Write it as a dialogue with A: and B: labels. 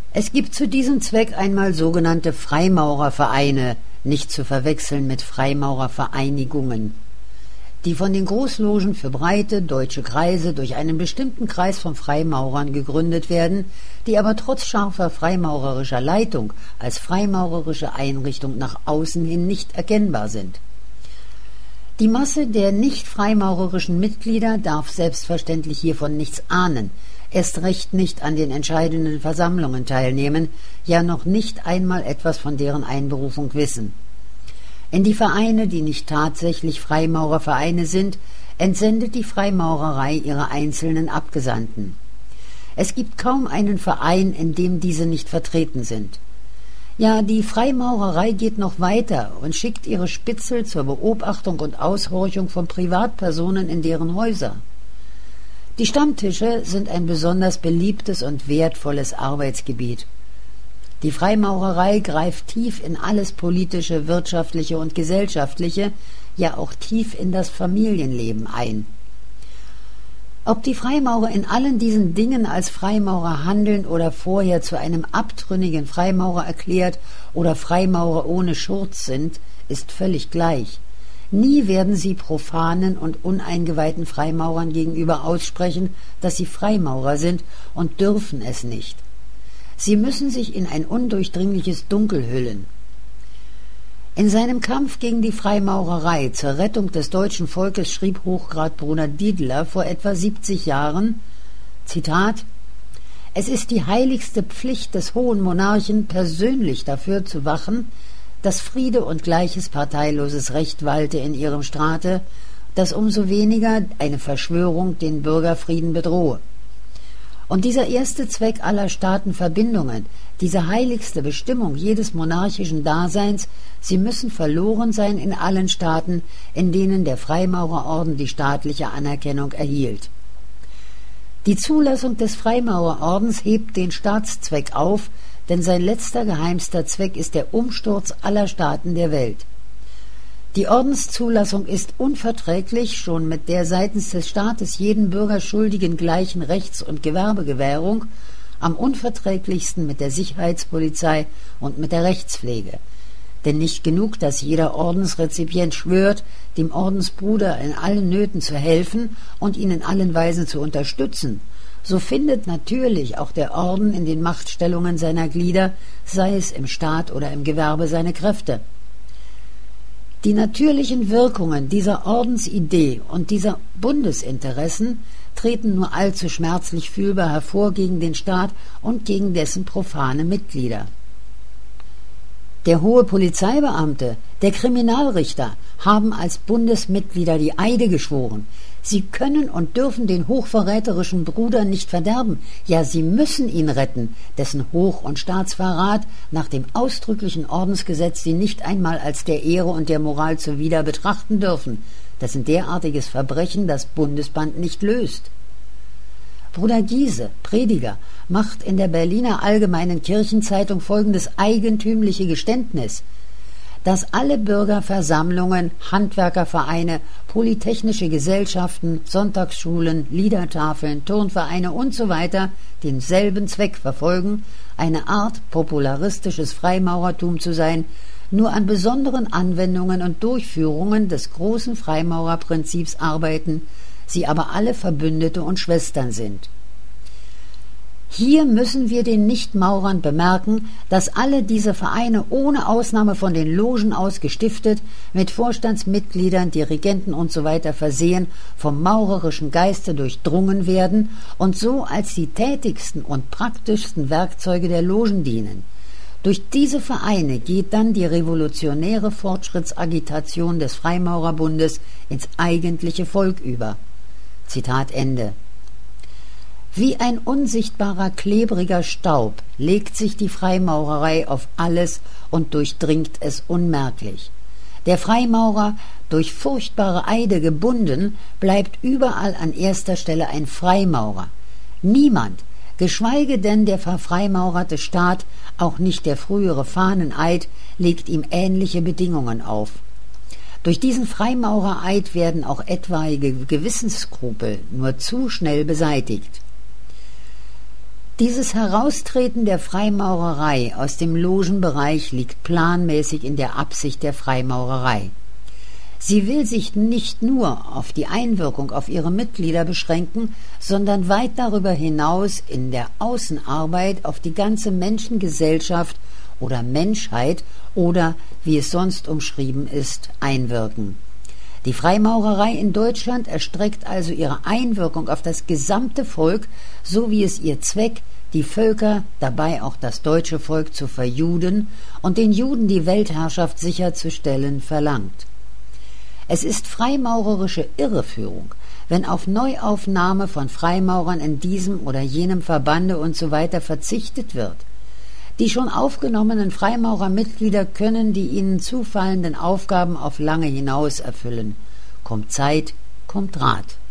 A: Es gibt zu diesem Zweck einmal sogenannte Freimaurervereine, nicht zu verwechseln mit Freimaurervereinigungen, die von den Großlogen für breite deutsche Kreise durch einen bestimmten Kreis von Freimaurern gegründet werden, die aber trotz scharfer freimaurerischer Leitung als freimaurerische Einrichtung nach außen hin nicht erkennbar sind. Die Masse der nicht freimaurerischen Mitglieder darf selbstverständlich hiervon nichts ahnen, erst recht nicht an den entscheidenden Versammlungen teilnehmen, ja noch nicht einmal etwas von deren Einberufung wissen. In die Vereine, die nicht tatsächlich Freimaurervereine sind, entsendet die Freimaurerei ihre einzelnen Abgesandten. Es gibt kaum einen Verein, in dem diese nicht vertreten sind. Ja, die Freimaurerei geht noch weiter und schickt ihre Spitzel zur Beobachtung und Aushorchung von Privatpersonen in deren Häuser. Die Stammtische sind ein besonders beliebtes und wertvolles Arbeitsgebiet. Die Freimaurerei greift tief in alles Politische, Wirtschaftliche und Gesellschaftliche, ja auch tief in das Familienleben ein. Ob die Freimaurer in allen diesen Dingen als Freimaurer handeln oder vorher zu einem abtrünnigen Freimaurer erklärt oder Freimaurer ohne Schurz sind, ist völlig gleich. Nie werden sie profanen und uneingeweihten Freimaurern gegenüber aussprechen, dass sie Freimaurer sind und dürfen es nicht. Sie müssen sich in ein undurchdringliches Dunkel hüllen. In seinem Kampf gegen die Freimaurerei zur Rettung des deutschen Volkes schrieb Hochgradbruder Diedler vor etwa 70 Jahren, Zitat: »Es ist die heiligste Pflicht des hohen Monarchen, persönlich dafür zu wachen, dass Friede und gleiches parteiloses Recht walte in ihrem Staate, dass umso weniger eine Verschwörung den Bürgerfrieden bedrohe. Und dieser erste Zweck aller Staatenverbindungen, diese heiligste Bestimmung jedes monarchischen Daseins, sie müssen verloren sein in allen Staaten, in denen der Freimaurerorden die staatliche Anerkennung erhielt. Die Zulassung des Freimaurerordens hebt den Staatszweck auf, denn sein letzter geheimster Zweck ist der Umsturz aller Staaten der Welt. Die Ordenszulassung ist unverträglich schon mit der seitens des Staates jeden Bürger schuldigen gleichen Rechts- und Gewerbegewährung, am unverträglichsten mit der Sicherheitspolizei und mit der Rechtspflege. Denn nicht genug, dass jeder Ordensrezipient schwört, dem Ordensbruder in allen Nöten zu helfen und ihn in allen Weisen zu unterstützen, so findet natürlich auch der Orden in den Machtstellungen seiner Glieder, sei es im Staat oder im Gewerbe, seine Kräfte. Die natürlichen Wirkungen dieser Ordensidee und dieser Bundesinteressen treten nur allzu schmerzlich fühlbar hervor gegen den Staat und gegen dessen profane Mitglieder. Der hohe Polizeibeamte, der Kriminalrichter haben als Bundesmitglieder die Eide geschworen. Sie können und dürfen den hochverräterischen Bruder nicht verderben, ja, sie müssen ihn retten, dessen Hoch- und Staatsverrat nach dem ausdrücklichen Ordensgesetz sie nicht einmal als der Ehre und der Moral zuwider betrachten dürfen, dessen derartiges Verbrechen das Bundesband nicht löst. Bruder Giese, Prediger, macht in der Berliner Allgemeinen Kirchenzeitung folgendes eigentümliche Geständnis: dass alle Bürgerversammlungen, Handwerkervereine, polytechnische Gesellschaften, Sonntagsschulen, Liedertafeln, Turnvereine usw. denselben Zweck verfolgen, eine Art popularistisches Freimaurertum zu sein, nur an besonderen Anwendungen und Durchführungen des großen Freimaurerprinzips arbeiten, sie aber alle Verbündete und Schwestern sind. Hier müssen wir den Nichtmaurern bemerken, dass alle diese Vereine ohne Ausnahme von den Logen aus gestiftet, mit Vorstandsmitgliedern, Dirigenten usw. versehen, vom maurerischen Geiste durchdrungen werden und so als die tätigsten und praktischsten Werkzeuge der Logen dienen. Durch diese Vereine geht dann die revolutionäre Fortschrittsagitation des Freimaurerbundes ins eigentliche Volk über. Zitat Ende. Wie ein unsichtbarer, klebriger Staub legt sich die Freimaurerei auf alles und durchdringt es unmerklich. Der Freimaurer, durch furchtbare Eide gebunden, bleibt überall an erster Stelle ein Freimaurer. Niemand, geschweige denn der verfreimaurerte Staat, auch nicht der frühere Fahneneid, legt ihm ähnliche Bedingungen auf. Durch diesen Freimaurereid werden auch etwaige Gewissensskrupel nur zu schnell beseitigt. Dieses Heraustreten der Freimaurerei aus dem Logenbereich liegt planmäßig in der Absicht der Freimaurerei. Sie will sich nicht nur auf die Einwirkung auf ihre Mitglieder beschränken, sondern weit darüber hinaus in der Außenarbeit auf die ganze Menschengesellschaft oder Menschheit oder, wie es sonst umschrieben ist, einwirken. Die Freimaurerei in Deutschland erstreckt also ihre Einwirkung auf das gesamte Volk, so wie es ihr Zweck, die Völker, dabei auch das deutsche Volk, zu verjuden und den Juden die Weltherrschaft sicherzustellen verlangt. Es ist freimaurerische Irreführung, wenn auf Neuaufnahme von Freimaurern in diesem oder jenem Verbande usw. verzichtet wird. Die schon aufgenommenen Freimaurermitglieder können die ihnen zufallenden Aufgaben auf lange hinaus erfüllen. Kommt Zeit, kommt Rat.